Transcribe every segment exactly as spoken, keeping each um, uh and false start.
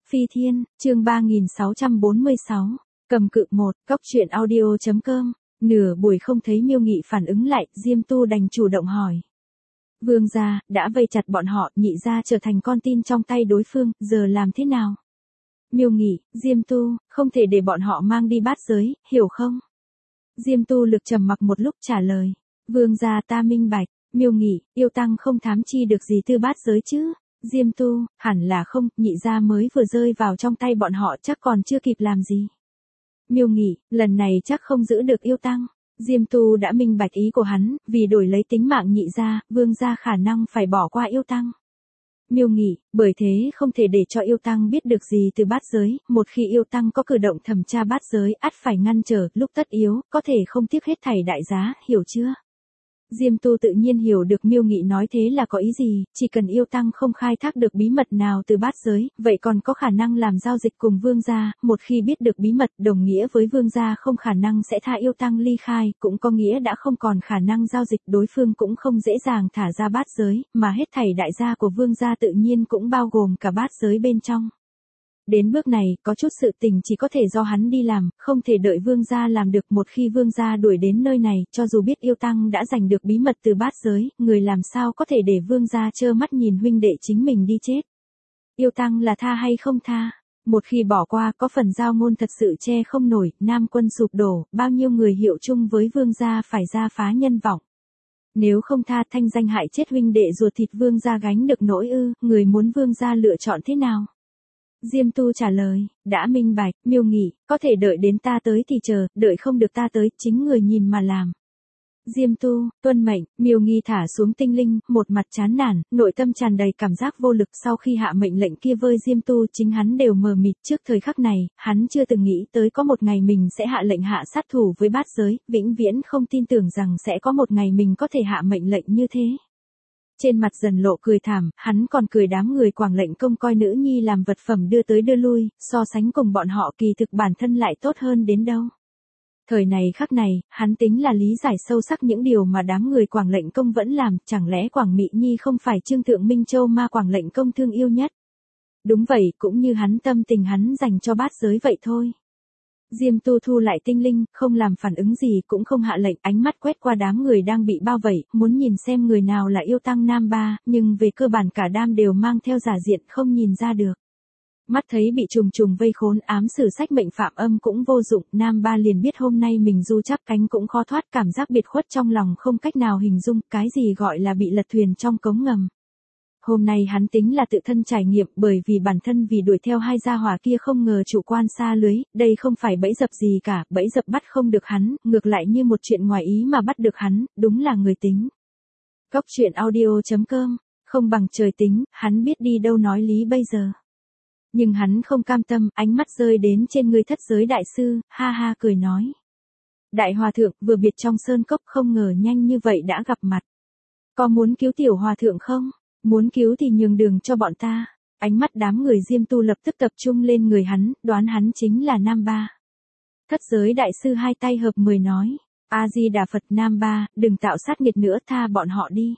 Phi Thiên, chương ba nghìn sáu trăm bốn mươi sáu, cầm cự một, cốc truyện audio.com, nửa buổi không thấy Miêu Nghị phản ứng lại, Diêm Tu đành chủ động hỏi. Vương gia, đã vây chặt bọn họ, Nhị gia trở thành con tin trong tay đối phương, giờ làm thế nào? Miêu Nghị, Diêm Tu, không thể để bọn họ mang đi bát giới, hiểu không? Diêm Tu lực trầm mặc một lúc trả lời. Vương gia ta minh bạch. Miêu Nghị, yêu tăng không thám chi được gì từ bát giới chứ? Diêm Tu, hẳn là không, Nhị gia mới vừa rơi vào trong tay bọn họ chắc còn chưa kịp làm gì. Miêu Nghị, lần này chắc không giữ được yêu tăng. Diêm Tu đã minh bạch ý của hắn, vì đổi lấy tính mạng Nhị gia, vương gia khả năng phải bỏ qua yêu tăng. Miêu Nghị, bởi thế không thể để cho yêu tăng biết được gì từ bát giới, một khi yêu tăng có cử động thẩm tra bát giới, ắt phải ngăn trở, lúc tất yếu, có thể không tiếc hết thảy đại giá, hiểu chưa? Diêm Tu tự nhiên hiểu được Miêu Nghị nói thế là có ý gì, chỉ cần yêu tăng không khai thác được bí mật nào từ bát giới, vậy còn có khả năng làm giao dịch cùng vương gia, một khi biết được bí mật đồng nghĩa với vương gia không khả năng sẽ tha yêu tăng ly khai, cũng có nghĩa đã không còn khả năng giao dịch, đối phương cũng không dễ dàng thả ra bát giới, mà hết thảy đại gia của vương gia tự nhiên cũng bao gồm cả bát giới bên trong. Đến bước này, có chút sự tình chỉ có thể do hắn đi làm, không thể đợi vương gia làm được. Một khi vương gia đuổi đến nơi này, cho dù biết yêu tăng đã giành được bí mật từ bát giới, người làm sao có thể để vương gia trơ mắt nhìn huynh đệ chính mình đi chết. Yêu tăng là tha hay không tha? Một khi bỏ qua, có phần giao ngôn thật sự che không nổi, Nam quân sụp đổ, bao nhiêu người hiệu chung với vương gia phải ra phá nhân vọng. Nếu không tha, thanh danh hại chết huynh đệ ruột thịt vương gia gánh được nỗi ư, người muốn vương gia lựa chọn thế nào? Diêm Tu trả lời, đã minh bạch. Miêu Nghị, có thể đợi đến ta tới thì chờ, đợi không được ta tới, chính người nhìn mà làm. Diêm Tu, tuân mệnh. Miêu Nghị thả xuống tinh linh, một mặt chán nản, nội tâm tràn đầy cảm giác vô lực. Sau khi hạ mệnh lệnh kia với Diêm Tu, chính hắn đều mờ mịt. Trước thời khắc này, hắn chưa từng nghĩ tới có một ngày mình sẽ hạ lệnh hạ sát thủ với bát giới, vĩnh viễn không tin tưởng rằng sẽ có một ngày mình có thể hạ mệnh lệnh như thế. Trên mặt dần lộ cười thảm, hắn còn cười đám người Quảng Lệnh Công coi nữ nhi làm vật phẩm đưa tới đưa lui, so sánh cùng bọn họ kỳ thực bản thân lại tốt hơn đến đâu. Thời này khắc này, hắn tính là lý giải sâu sắc những điều mà đám người Quảng Lệnh Công vẫn làm, chẳng lẽ Quảng Mị Nhi không phải Trương Thượng Minh Châu mà Quảng Lệnh Công thương yêu nhất? Đúng vậy, cũng như hắn tâm tình hắn dành cho bát giới vậy thôi. Diêm Tu thu lại tinh linh, không làm phản ứng gì, cũng không hạ lệnh, ánh mắt quét qua đám người đang bị bao vây, muốn nhìn xem người nào là yêu tăng nam ba, nhưng về cơ bản cả đám đều mang theo giả diện, không nhìn ra được. Mắt thấy bị trùng trùng vây khốn, ám sử sách mệnh phạm âm cũng vô dụng, nam ba liền biết hôm nay mình du chắp cánh cũng khó thoát, cảm giác biệt khuất trong lòng không cách nào hình dung, cái gì gọi là bị lật thuyền trong cống ngầm. Hôm nay hắn tính là tự thân trải nghiệm, bởi vì bản thân vì đuổi theo hai gia hỏa kia không ngờ chủ quan xa lưới, đây không phải bẫy dập gì cả, bẫy dập bắt không được hắn, ngược lại như một chuyện ngoài ý mà bắt được hắn, đúng là người tính. Cốc truyện audio.com, không bằng trời tính, hắn biết đi đâu nói lý bây giờ. Nhưng hắn không cam tâm, ánh mắt rơi đến trên người thất giới đại sư, ha ha cười nói. Đại hòa thượng, vừa biệt trong sơn cốc không ngờ nhanh như vậy đã gặp mặt. Có muốn cứu tiểu hòa thượng không? Muốn cứu thì nhường đường cho bọn ta. Ánh mắt đám người Diêm Tu lập tức tập trung lên người hắn, đoán hắn chính là Nam Ba. Thất giới đại sư hai tay hợp mười nói. A-di-đà Phật. Nam Ba, đừng tạo sát nghiệt nữa, tha bọn họ đi.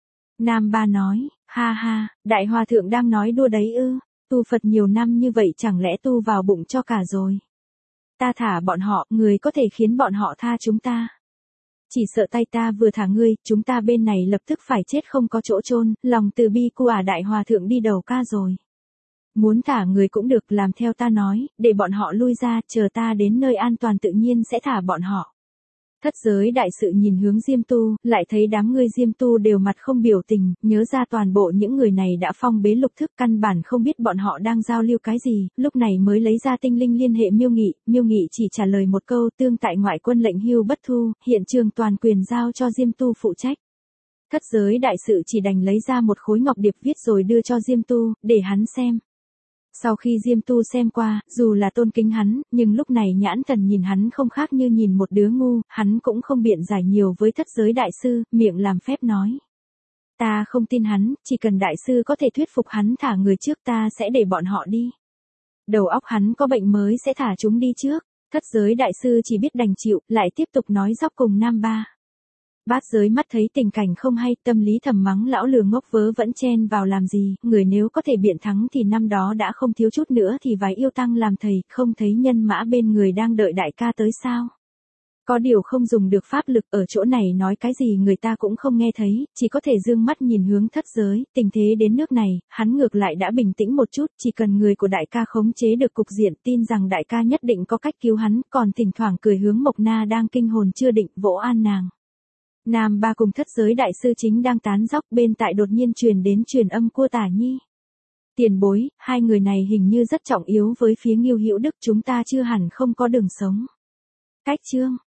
Nam Ba nói, ha ha, đại hòa thượng đang nói đùa đấy ư, tu Phật nhiều năm như vậy chẳng lẽ tu vào bụng cho cả rồi. Ta thả bọn họ, người có thể khiến bọn họ tha chúng ta. Chỉ sợ tay ta vừa thả ngươi, chúng ta bên này lập tức phải chết không có chỗ chôn, lòng từ bi của ả đại hòa thượng đi đầu ca rồi. Muốn thả người cũng được, làm theo ta nói, để bọn họ lui ra, chờ ta đến nơi an toàn tự nhiên sẽ thả bọn họ. Thất giới đại sự nhìn hướng Diêm Tu, lại thấy đám người Diêm Tu đều mặt không biểu tình, nhớ ra toàn bộ những người này đã phong bế lục thức, căn bản không biết bọn họ đang giao lưu cái gì, lúc này mới lấy ra tinh linh liên hệ Miêu Nghị, Miêu Nghị chỉ trả lời một câu, tương tại ngoại quân lệnh hưu bất thu, hiện trường toàn quyền giao cho Diêm Tu phụ trách. Thất giới đại sự chỉ đành lấy ra một khối ngọc điệp viết rồi đưa cho Diêm Tu, để hắn xem. Sau khi Diêm Tu xem qua, dù là tôn kính hắn, nhưng lúc này nhãn thần nhìn hắn không khác như nhìn một đứa ngu, hắn cũng không biện giải nhiều với thất giới đại sư, miệng làm phép nói. Ta không tin hắn, chỉ cần đại sư có thể thuyết phục hắn thả người trước ta sẽ để bọn họ đi. Đầu óc hắn có bệnh mới sẽ thả chúng đi trước, thất giới đại sư chỉ biết đành chịu, lại tiếp tục nói dóc cùng Nam Ba. Bát giới mắt thấy tình cảnh không hay, tâm lý thầm mắng lão lừa ngốc vớ vẫn chen vào làm gì, người nếu có thể biện thắng thì năm đó đã không thiếu chút nữa thì vái yêu tăng làm thầy, không thấy nhân mã bên người đang đợi đại ca tới sao. Có điều không dùng được pháp lực, ở chỗ này nói cái gì người ta cũng không nghe thấy, chỉ có thể dương mắt nhìn hướng thất giới, tình thế đến nước này, hắn ngược lại đã bình tĩnh một chút, chỉ cần người của đại ca khống chế được cục diện, tin rằng đại ca nhất định có cách cứu hắn, còn thỉnh thoảng cười hướng Mộc Na đang kinh hồn chưa định, vỗ an nàng. Nam Ba cùng thất giới đại sư chính đang tán dóc, bên tại đột nhiên truyền đến truyền âm của Tả Nhi. Tiền bối, hai người này hình như rất trọng yếu với phía Ngưu Hữu Đức, chúng ta chưa hẳn không có đường sống. Cách chương